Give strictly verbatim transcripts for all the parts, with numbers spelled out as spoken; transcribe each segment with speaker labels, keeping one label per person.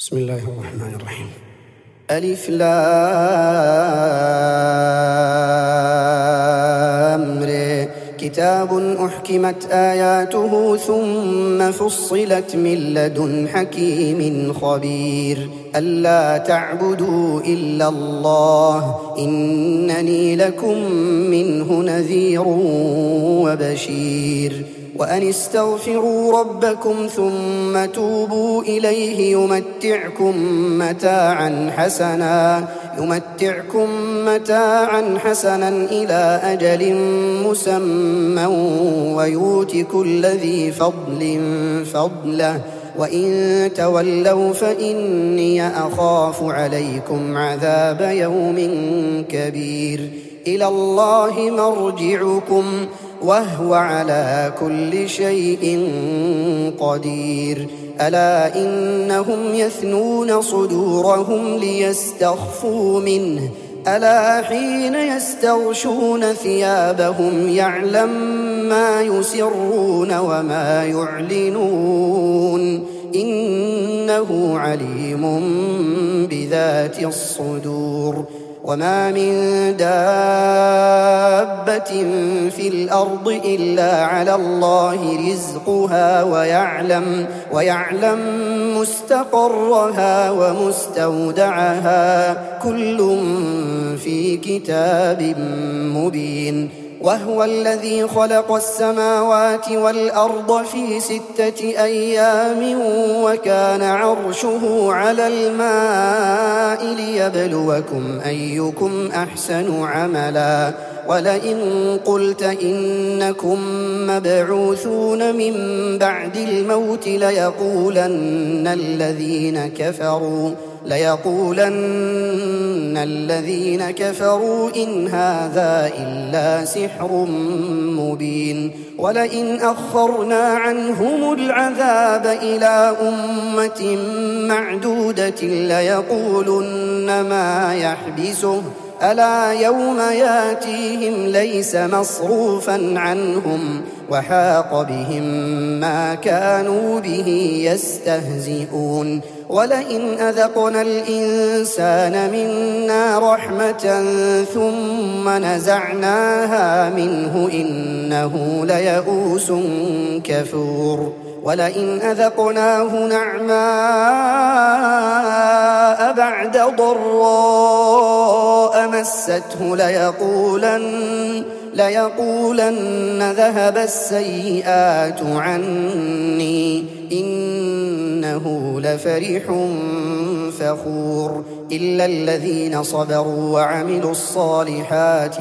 Speaker 1: بسم الله الرحمن الرحيم. ألف لام ر كتاب أحكمت آياته ثم فصلت من لدن حكيم خبير ألا تعبدوا إلا الله إنني لكم منه نذير وبشير وأن استغفروا ربكم ثم توبوا إليه يمتعكم متاعا حسنا يمتعكم متاعا حسنا إلى أجل مسمى ويؤت كل ذي فضل فضله وإن تولوا فإني أخاف عليكم عذاب يوم كبير إلى الله مرجعكم وهو على كل شيء قدير ألا إنهم يثنون صدورهم ليستخفوا منه ألا حين يستغشون ثيابهم يعلم ما يسرون وما يعلنون إنه عليم بذات الصدور وما من دابة في الأرض إلا على الله رزقها ويعلم, ويعلم مستقرها ومستودعها كل في كتاب مبين وهو الذي خلق السماوات والأرض في ستة أيام وكان عرشه على الماء ليبلوكم أيكم أحسن عملا ولئن قلت إنكم مبعوثون من بعد الموت ليقولن الذين كفروا ليقولن الذين كفروا إن هذا إلا سحر مبين ولئن أخرنا عنهم العذاب إلى أمة معدودة ليقولن ما يحبسه ألا يوم ياتيهم ليس مصروفا عنهم وحاق بهم ما كانوا به يستهزئون ولئن أذقنا الإنسان منا رحمة ثم نزعناها منه إنه ليئوس كفور ولئن أذقناه نعماء بعد ضراء مسته ليقولن, ليقولن ذهب السيئات عني إنه لفرح فخور إلا الذين صبروا وعملوا الصالحات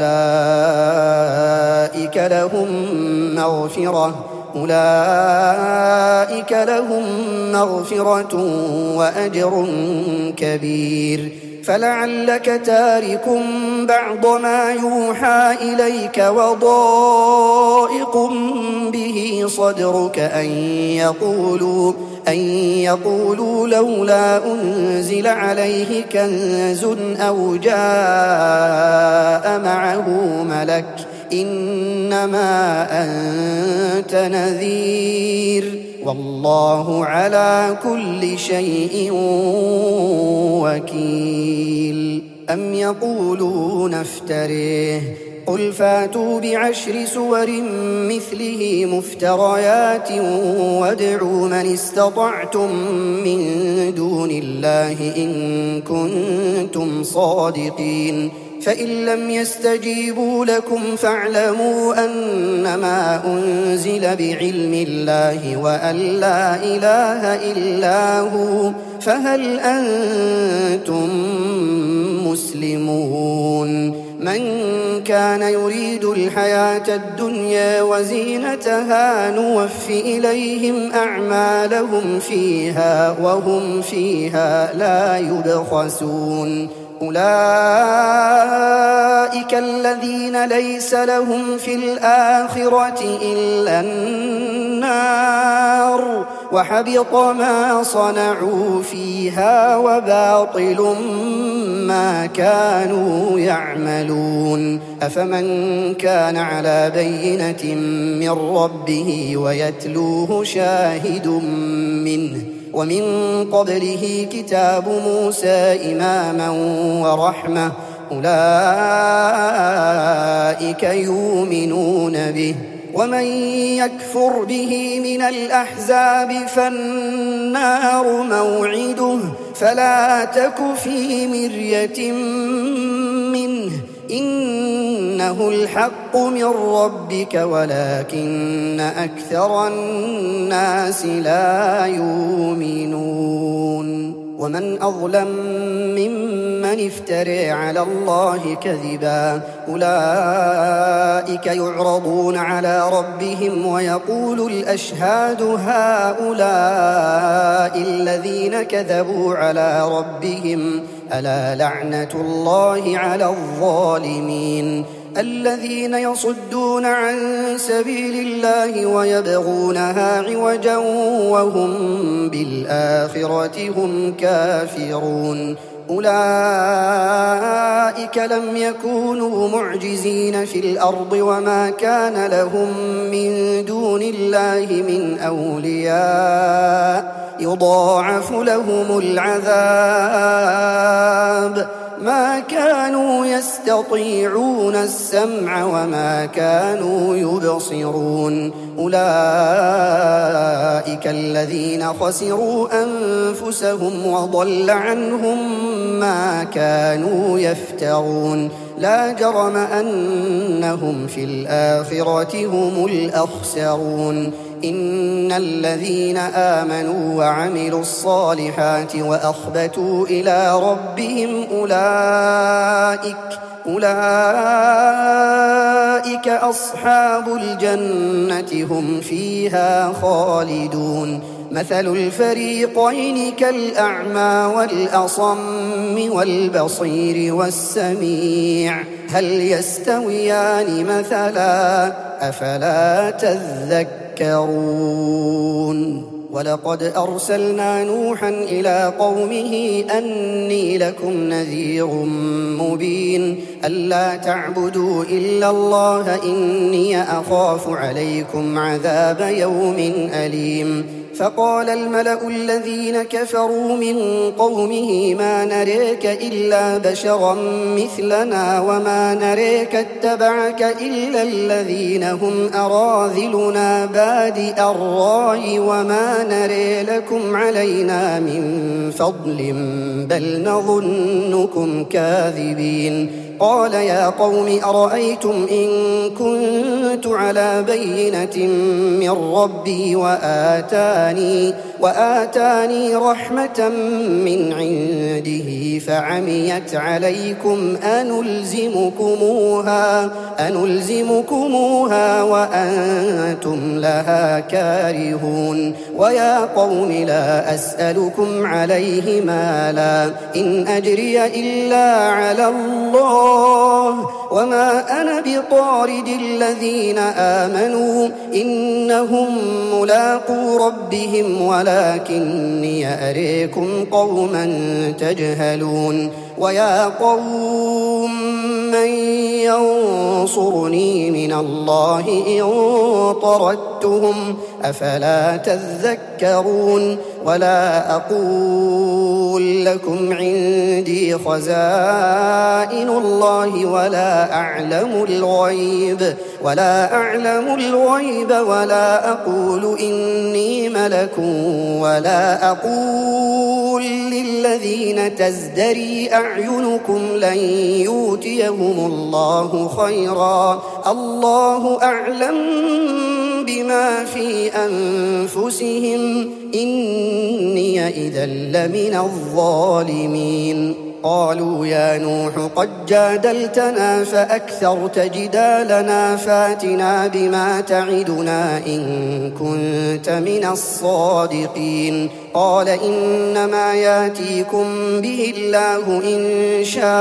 Speaker 1: أولئك لهم مغفرة أولئك لهم مغفرة وأجر كبير فلعلك تارك بعض ما يوحى إليك وضائق به صدرك أن يقولوا, أن يقولوا لولا أنزل عليه كنز أو جاء معه ملك إنما أنت نذير والله على كل شيء وكيل أم يقولون افتريه قل فاتوا بعشر سور مثله مفتريات وادعوا من استطعتم من دون الله إن كنتم صادقين فإن لم يستجيبوا لكم فاعلموا أنما أنزل بعلم الله وأن لا إله إلا هو فهل أنتم مسلمون من كان يريد الحياة الدنيا وزينتها نوف إليهم أعمالهم فيها وهم فيها لا يبخسون أولئك الذين ليس لهم في الآخرة إلا النار وحبط ما صنعوا فيها وباطل ما كانوا يعملون أفمن كان على بينة من ربه ويتلوه شاهد منه ومن قبله كتاب موسى إماما ورحمة أولئك يؤمنون به ومن يكفر به من الأحزاب فالنار موعده فلا تك في مرية منه إنه الحق من ربك ولكن أكثر الناس لا يؤمنون ومن أظلم ممن افترى على الله كذبا أولئك يعرضون على ربهم ويقول الأشهاد هؤلاء الذين كذبوا على ربهم ألا لعنة الله على الظالمين الذين يصدون عن سبيل الله ويبغونها عوجا وهم بالآخرة هم كافرون أولئك لم يكونوا معجزين في الأرض وما كان لهم من دون الله من أولياء يضاعف لهم العذاب ما كانوا يستطيعون السمع وما كانوا يبصرون أولئك الذين خسروا أنفسهم وضل عنهم ما كانوا يفترون لا جرم أنهم في الآخرة هم الأخسرون إن الذين آمنوا وعملوا الصالحات وأخبتوا إلى ربهم أولئك أولئك أصحاب الجنة هم فيها خالدون مثل الفريقين كالأعمى والأصم والبصير والسميع هل يستويان مثلا أفلا تذكرون ولقد أرسلنا نوحا إلى قومه أني لكم نذير مبين ألا تعبدوا إلا الله إني أخاف عليكم عذاب يوم أليم فقال الملأ الذين كفروا من قومه ما نريك إلا بشرا مثلنا وما نريك اتبعك إلا الذين هم أراذلنا بادئ الرأي وما نري لكم علينا من فضل بل نظنكم كاذبين قال يا قوم أرأيتم إن كنت على بينة من ربي وآتاني, وآتاني رحمة من عنده فعميت عليكم أنلزمكموها, أنلزمكموها وأنتم لها كارهون ويا قوم لا أسألكم عليه مالا إن أجري إلا على الله وما أنا بطارد الذين آمنوا إنهم ملاقو ربهم ولكني أريكم قوما تجهلون ويا قوم من ينصرني من الله إن طردتهم أفلا تذكرون ولا أقول لكم عندي خزائن الله ولا أعلم الغيب ولا أعلم الغيب ولا أقول إني ملك ولا أقول للذين تزدري أعينكم لن يؤتيهم الله خيرا الله أعلم بما في أنفسهم إني إذا لمن الظالمين قالوا يا نوح قد جادلتنا فأكثرت جدالنا فاتنا بما تعدنا إن كنت من الصادقين قال إنما ياتيكم به الله إن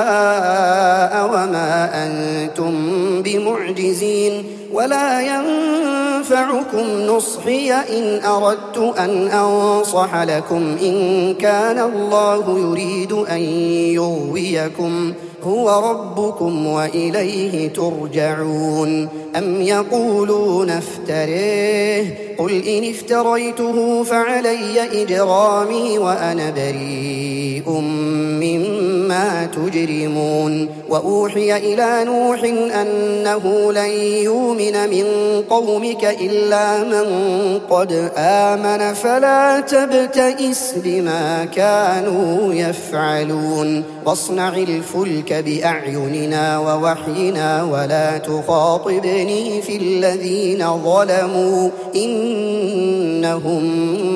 Speaker 1: شاء وما أنتم بمعجزين ولا ينفعكم نصحي إن أردت أن أنصح لكم إن كان الله يريد أن يغويكم هو ربكم وإليه ترجعون أم يقولون افتريه قل إن افتريته فعلي إجرامي وأنا بريء مما تجرمون وأوحي إلى نوح أنه لن يؤمن من قومك إلا من قد آمن فلا تبتئس بما كانوا يفعلون واصنع الفلك بأعيننا ووحينا ولا تخاطبني في الذين ظلموا إنهم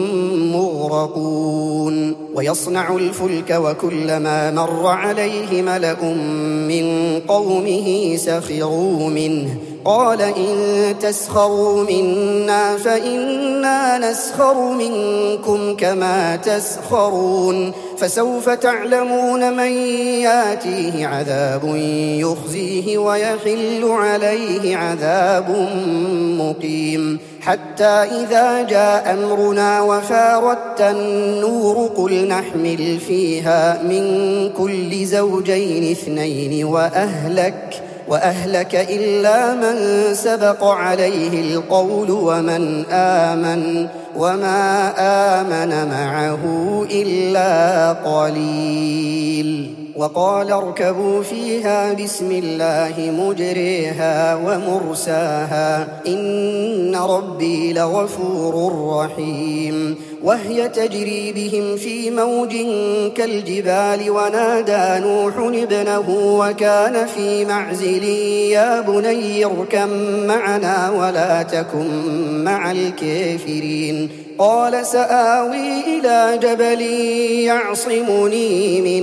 Speaker 1: مغرقون ويصنع الفلك وكلما مر عليه ملأ من قومه سخروا منه قال إن تسخروا منا فإنا نسخر منكم كما تسخرون فسوف تعلمون من ياتيه عذاب يخزيه ويحل عليه عذاب مقيم حتى إذا جاء أمرنا وفارت النور قل نحمل فيها من كل زوجين اثنين وأهلك وأهلك إلا من سبق عليه القول ومن آمن وما آمن معه إلا قليل وقال اركبوا فيها بسم الله مجريها ومرساها إن ربي لغفور رحيم وهي تجري بهم في موج كالجبال ونادى نوح ابنه وكان في معزل يا بني اركب معنا ولا تكن مع الكافرين قال سآوي إلى جبل يعصمني من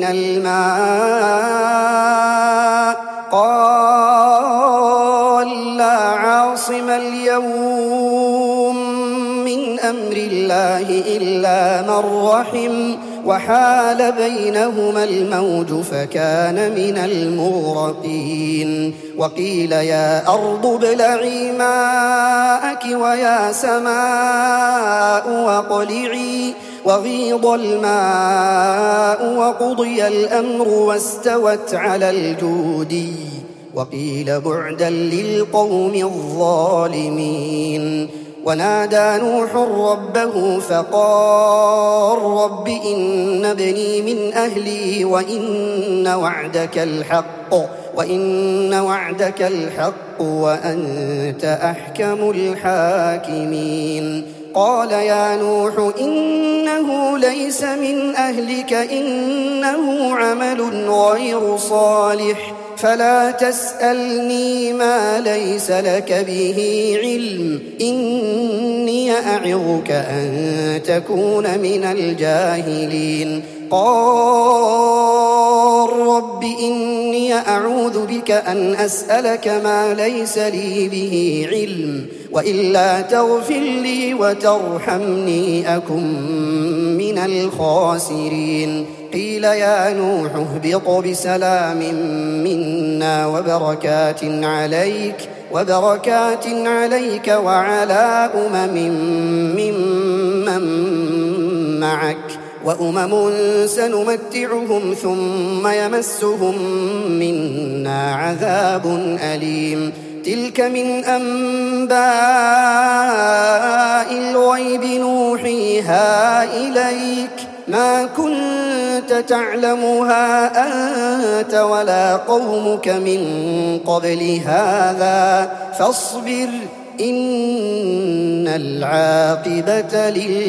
Speaker 1: الماء قال لا عاصم اليوم من أمر الله إلا من رحم وحال بينهما الموج فكان من المغرقين وقيل يا أرض ابلعي ماءك ويا سماء واقلعي وغيض الماء وقضي الأمر واستوت على الجودي وقيل بعدا للقوم الظالمين ونادى نوح ربه فقال رب إن ابني من أهلي وإن وعدك الحق وإن وعدك الحق وأنت أحكم الحاكمين قال يا نوح إنه ليس من أهلك إنه عمل غير صالح فلا تسألني ما ليس لك به علم إني أعظك أن تكون من الجاهلين قال رب إني أعوذ بك أن أسألك ما ليس لي به علم وإلا تغفر لي وترحمني أكن من الخاسرين قيل يا نوح اهبط بسلام منا وبركات عليك وبركات عليك وعلى أمم ممن معك وأمم سنمتعهم ثم يمسهم منا عذاب أليم تلك من أنباء الغيب نوحيها إليك ما كنت تعلمها أنت ولا قومك من قبل هذا فاصبر إن العاقبة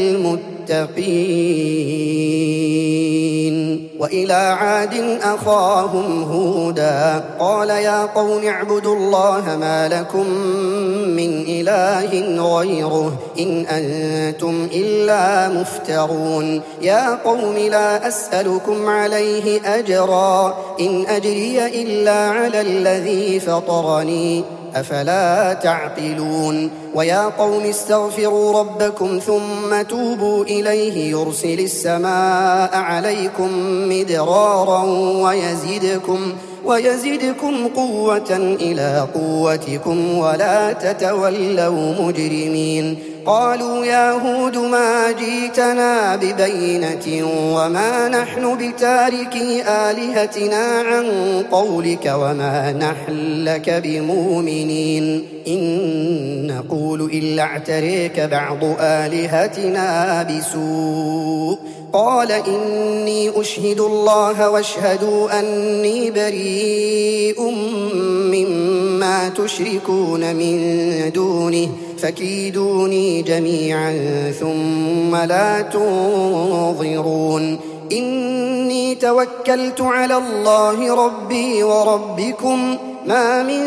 Speaker 1: للمتقين وإلى عاد أخاهم هودا قال يا قوم اعبدوا الله ما لكم من إله غيره إن أنتم إلا مفترون يا قوم لا أسألكم عليه أجرا إن أجري إلا على الذي فطرني أفلا تعقلون ويا قوم استغفروا ربكم ثم توبوا إليه يرسل السماء عليكم مدرارا ويزدكم ويزدكم قوة إلى قوتكم ولا تتولوا مجرمين قالوا يا هود ما جئتنا ببينة وما نحن بتاركي آلهتنا عن قولك وما نحن لك بمؤمنين إن نقول إلا اعتريك بعض آلهتنا بسوء قال إني أشهد الله واشهدوا أني بريء مما تشركون من دونه فكيدوني جميعا ثم لا تنظرون إني توكلت على الله ربي وربكم ما من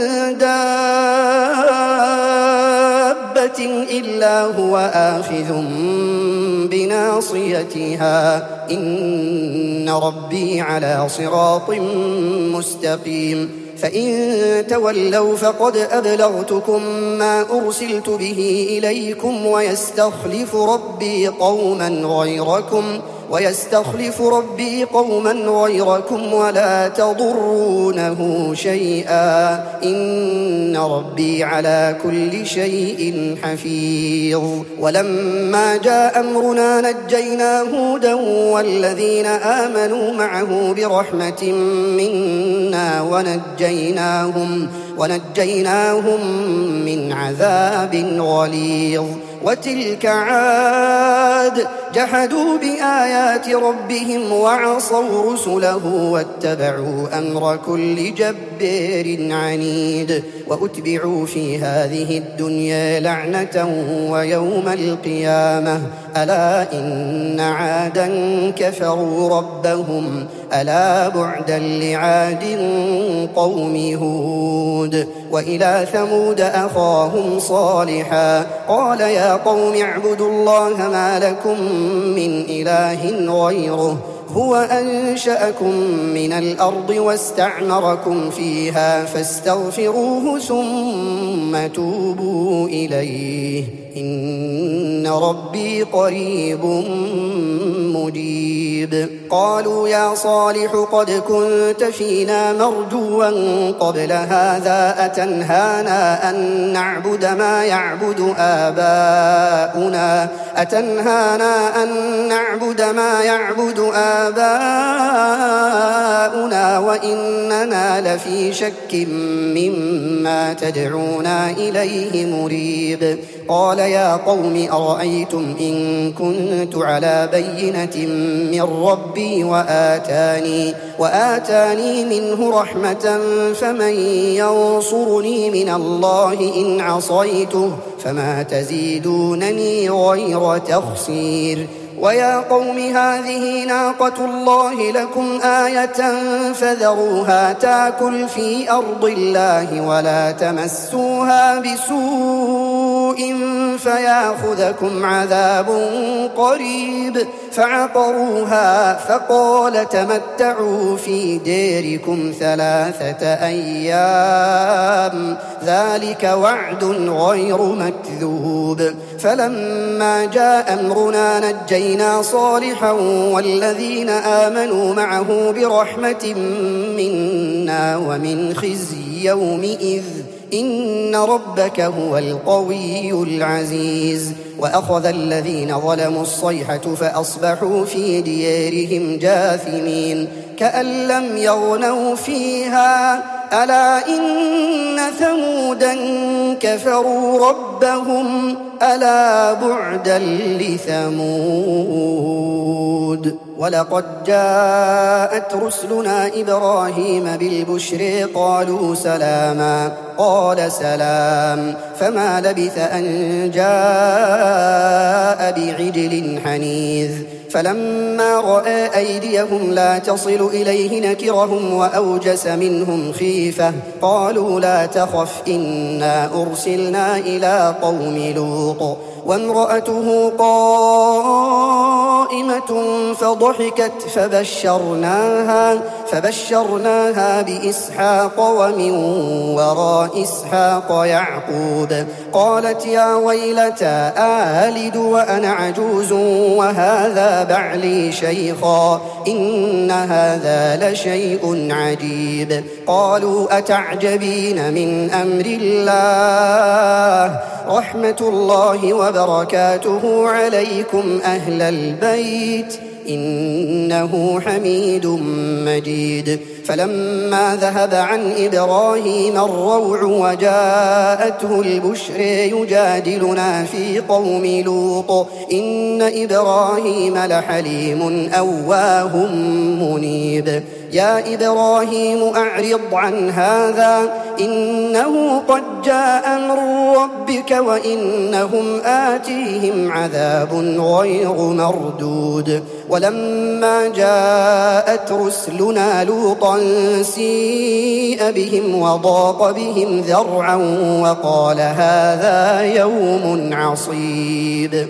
Speaker 1: دابة إلا هو آخذ بناصيتها إن ربي على صراط مستقيم فإن تولوا فقد أبلغتكم ما أرسلت به إليكم ويستخلف ربي قوما غيركم ويستخلف ربي قوما غيركم ولا تضرونه شيئا إن ربي على كل شيء حفيظ ولما جاء أمرنا نجينا هودا والذين آمنوا معه برحمة منا ونجيناهم ونجيناهم من عذاب غليظ وتلك عاد جحدوا بآيات ربهم وعصوا رسله واتبعوا أمر كل جبار عنيد وأتبعوا في هذه الدنيا لعنة ويوم القيامة ألا إن عادا كفروا ربهم ألا بعدا لعاد قوم هود وإلى ثمود أخاهم صالحا قال يا قوم اعبدوا الله ما لكم من إله غيره هو أنشأكم من الأرض واستعمركم فيها فاستغفروه ثم توبوا إليه إن ربي قريب مجيب قالوا يا صالح قد كنت فينا مرجوا قبل هذا أتنهانا أن نعبد ما يعبد آباؤنا أتنهانا أن نعبد ما يعبد آباؤنا وإننا لفي شك مما تدعونا إليه مريب قال يا قوم أرأيتم إن كنت على بينة من ربي وآتاني, وآتاني منه رحمة فمن ينصرني من الله إن عصيته فما تزيدونني غير تخسير ويا قوم هذه ناقة الله لكم آية فذروها تاكل في أرض الله ولا تمسوها بسوء فياخذكم عذاب قريب فعقروها فقال تمتعوا في ديركم ثلاثة أيام ذلك وعد غير مكذوب فلما جاء أمرنا نجينا صالحا والذين آمنوا معه برحمة منا ومن خزي يومئذ إن ربك هو القوي العزيز وأخذ الذين ظلموا الصيحة فأصبحوا في ديارهم جاثمين كأن لم يغنوا فيها ألا إن ثمودا كفروا ربهم ألا بعدا لثمود ولقد جاءت رسلنا إبراهيم بالبشر قالوا سلاما قال سلام فما لبث أن جاء بعجل حنيذ فلما رأى أيديهم لا تصل إليه نكرهم وأوجس منهم خيفة قالوا لا تخف إنا أرسلنا إلى قوم لوط وامرأته قائمة فضحكت فبشرناها فبشرناها بإسحاق ومن وراء إسحاق يعقوب قالت يا ويلتى آلد وأنا عجوز وهذا بعلي شيخا إن هذا لشيء عجيب قالوا أتعجبين من أمر الله رحمة الله وبركاته عليكم أهل البيت إنه حميد مجيد. فلما ذهب عن إبراهيم الروع وجاءته البشر يجادلنا في قوم لوط إن إبراهيم لحليم أواه منيب. يا إبراهيم أعرض عن هذا إنه قد جاء أمر ربك وإنهم آتيهم عذاب غير مردود. ولما جاءت رسلنا لوطا سيء بهم وضاق بهم ذرعا وقال هذا يوم عصيب.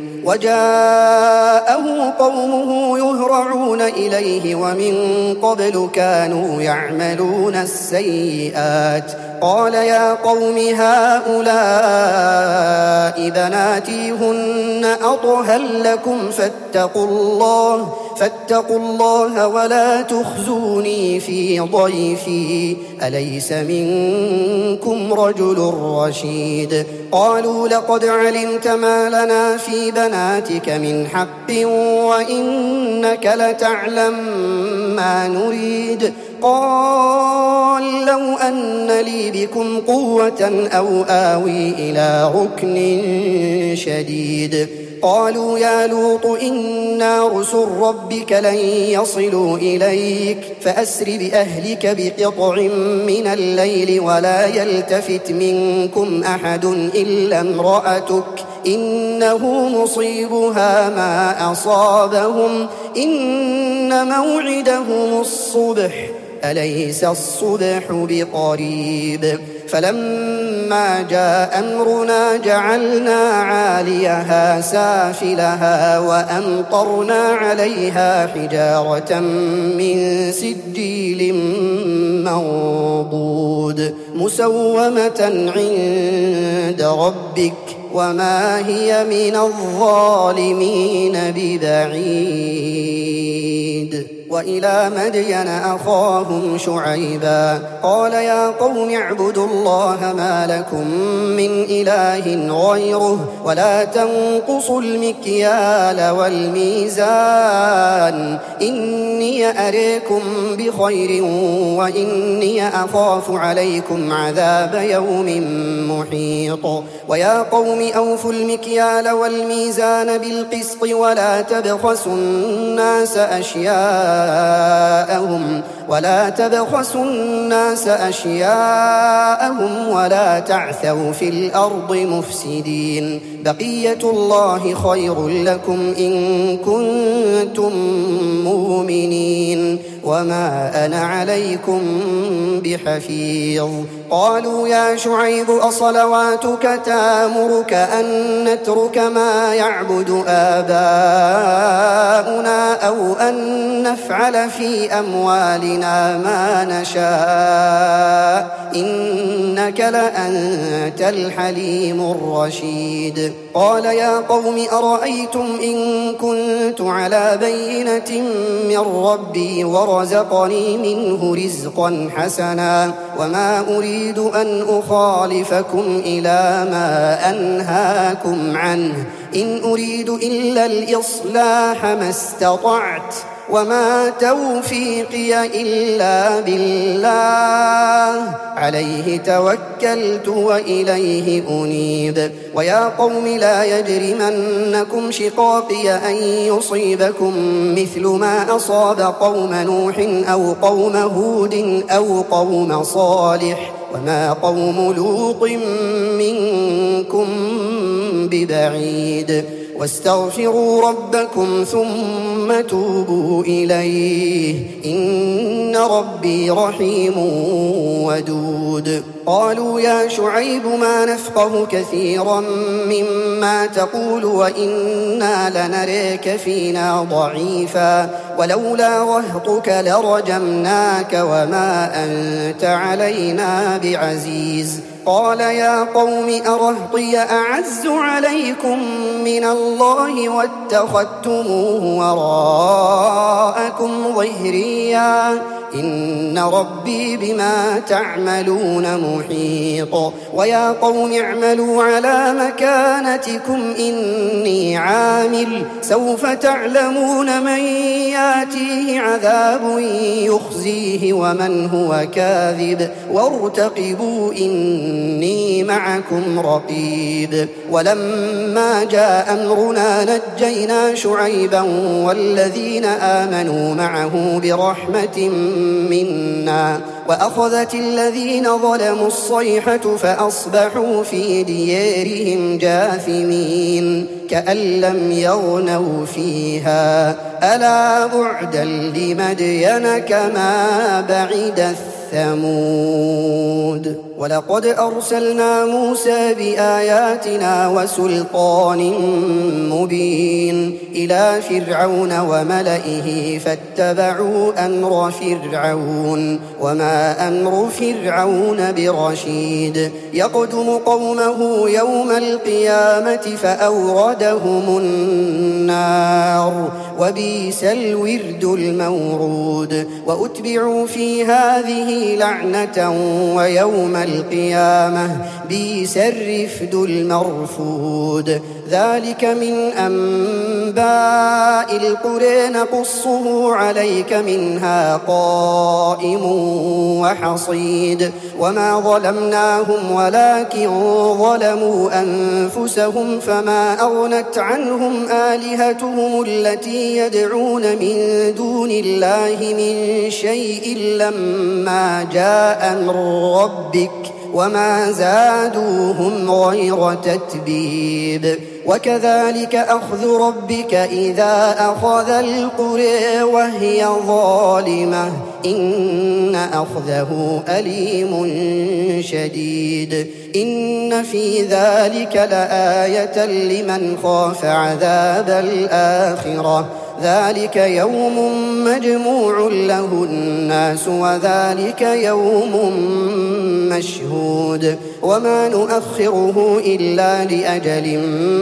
Speaker 1: وجاءه قومه يهرعون إليه ومن قبل كانوا يعملون السيئات. قال يا قوم هؤلاء بناتي هن أطهر لكم فاتقوا الله فاتقوا الله ولا تخزوني في ضيفي أليس منكم رجل رشيد. قالوا لقد علمت ما لنا في بناتك من حق وإنك لتعلم ما نريد. قال لو أن لي بكم قوة أو آوي إلى ركن شديد. قالوا يا لوط إنا رسل ربك لن يصلوا إليك فأسر بأهلك بقطع من الليل ولا يلتفت منكم أحد إلا امرأتك إنه مصيبها ما أصابهم إن موعدهم الصبح أليس الصبح بقريب. فلما جاء أمرنا جعلنا عاليها سافلها وأمطرنا عليها حجارة من سجيل منضود مسومة عند ربك وما هي من الظالمين ببعيد. وإلى مدين أخاهم شعيبا قال يا قوم اعبدوا الله ما لكم من إله غيره ولا تنقصوا المكيال والميزان إني أريكم بخير وإني أخاف عليكم عذاب يوم محيط. ويا قوم أوفوا المكيال والميزان بالقسط ولا تبخسوا الناس أشياء ولا تبخسوا الناس أشياءهم ولا تعثوا في الأرض مفسدين. بقية الله خير لكم إن كنتم مؤمنين وما أنا عليكم بحفيظ. قالوا يا شعيب أصلواتك تأمرك أن نترك ما يعبد آباؤنا أو أن نفعل في أموالنا ما نشاء إنك لأنت الحليم الرشيد. قال يا قوم أرأيتم إن كنت على بينة من ربي ورزقني منه رزقا حسنا وما أريد أن أخالفكم إلى ما أنهاكم عنه إن أريد إلا الإصلاح ما استطعت وما توفيقي إلا بالله عليه توكلت وإليه أنيب. ويا قوم لا يجرمنكم شقاقي أن يصيبكم مثل ما أصاب قوم نوح أو قوم هود أو قوم صالح وما قوم لوط منكم ببعيد. واستغفروا ربكم ثم توبوا إليه إن ربي رحيم ودود. قالوا يا شعيب ما نفقه كثيرا مما تقول وإنا لنريك فينا ضعيفا ولولا رهطك لرجمناك وما أنت علينا بعزيز. قال يا قوم أرهطي أعز عليكم من الله واتخذتموه وراءكم ظهريا إن ربي بما تعملون محيط ويا قوم اعملوا على مكانتكم إني عامل سوف تعلمون من ياتيه عذاب يخزيه ومن هو كاذب وارتقبوا إني معكم رقيب ولما جاء أمرنا نجينا شعيبا والذين آمنوا معه برحمة منا وأخذت الذين ظلموا الصيحة فأصبحوا في ديارهم جاثمين كأن لم يغنوا فيها ألا بعدا لمدين كما بعد ثمود ولقد أرسلنا موسى بآياتنا وسلطان مبين إلى فرعون وملئه فاتبعوا أمر فرعون وما أمر فرعون برشيد يقدم قومه يوم القيامة فأوردهم النار وبئس الورد المورود وأتبعوا في هذه لعنة ويوم القيامة بئس الرفد المرفود ذلك من أنباء القرى نقصه عليك منها قائم وحصيد وما ظلمناهم ولكن ظلموا أنفسهم فما أغنت عنهم آلهتهم التي يدعون من دون الله من شيء لما جاء أمر ربك وما زادوهم غير تتبيب وكذلك أخذ ربك إذا أخذ القرى وهي ظالمة إن أخذه أليم شديد إن في ذلك لآية لمن خاف عذاب الآخرة ذلك يوم مجموع له الناس وذلك يوم مشهود وما نؤخره إلا لأجل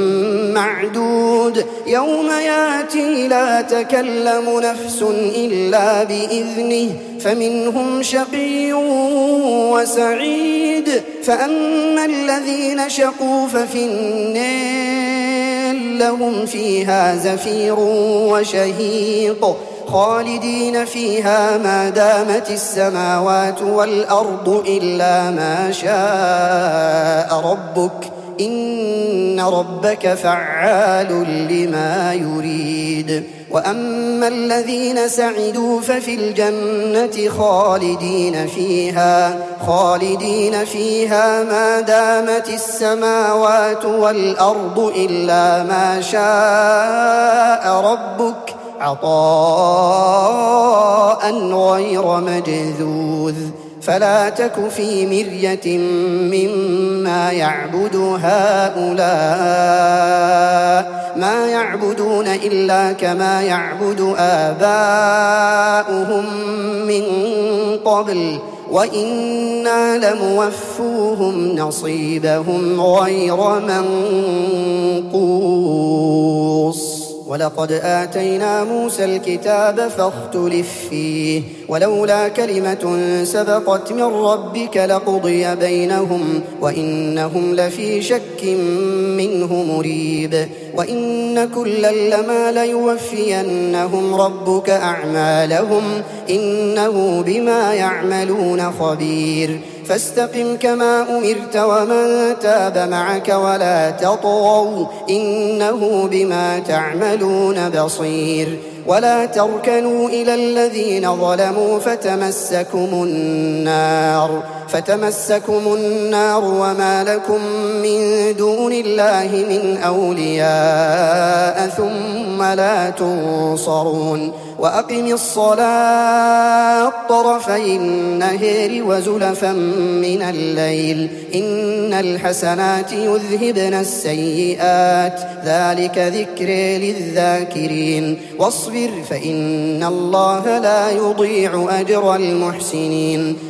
Speaker 1: معدود يوم ياتي لا تكلم نفس إلا بإذنه فمنهم شقي وسعيد فأما الذين شقوا ففي النار لهم فيها زفير وشهيق خالدين فيها ما دامت السماوات والأرض إلا ما شاء ربك إن ربك فعال لما يريد وأما الذين سعدوا ففي الجنة خالدين فيها خالدين فيها ما دامت السماوات والأرض إلا ما شاء ربك عطاء غير مجذوذ فلا تك في مرية مما يعبد هؤلاء ما يعبدون إلا كما يعبد آباؤهم من قبل وإنا لموفوهم نصيبهم غير منقوص ولقد آتينا موسى الكتاب فاختلف فيه ولولا كلمة سبقت من ربك لقضي بينهم وإنهم لفي شك منه مريب وإن كلا لما ليوفينهم ربك أعمالهم إنه بما يعملون خبير فاستقم كما أمرت ومن تاب معك ولا تطغوا إنه بما تعملون بصير ولا تركنوا إلى الذين ظلموا فتمسكم النار فتمسكم النار وما لكم من دون الله من أولياء ثم لا تنصرون وأقم الصلاة طرفي النهار وزلفا من الليل إن الحسنات يذهبن السيئات ذلك ذكر للذاكرين واصبر فإن الله لا يضيع أجر المحسنين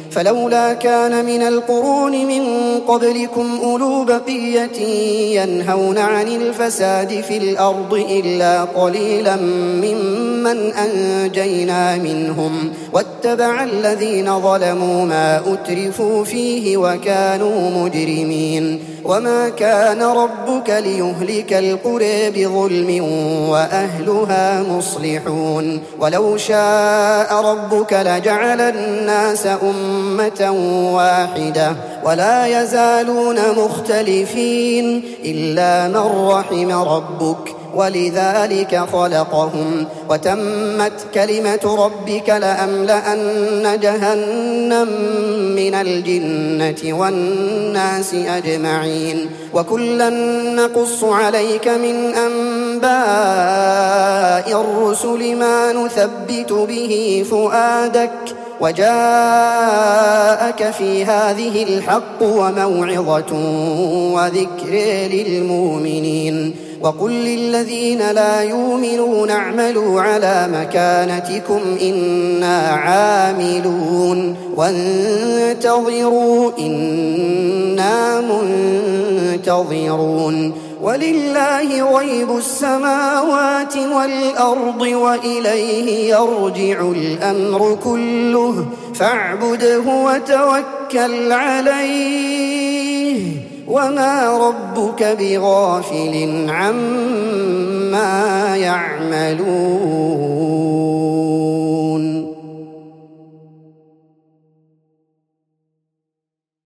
Speaker 1: فلولا كان من القرون من قبلكم أولو بقية ينهون عن الفساد في الأرض إلا قليلا ممن أنجينا منهم واتبع الذين ظلموا ما أترفوا فيه وكانوا مجرمين وما كان ربك ليهلك القرى بظلم وأهلها مصلحون ولو شاء ربك لجعل الناس أمة واحدة ولا يزالون مختلفين إلا من رحم ربك ولذلك خلقهم وتمت كلمة ربك لأملأن جهنم من الجنة والناس أجمعين وكلا نقص عليك من أنباء الرسل ما نثبت به فؤادك وجاءك في هذه الحق وموعظة وذكر للمؤمنين وقل للذين لا يؤمنون اعملوا على مكانتكم إنا عاملون وانتظروا إنا منتظرون ولله غيب السماوات والأرض وإليه يرجع الأمر كله فاعبده وتوكل عليه وما ربك بغافل عما يعملون.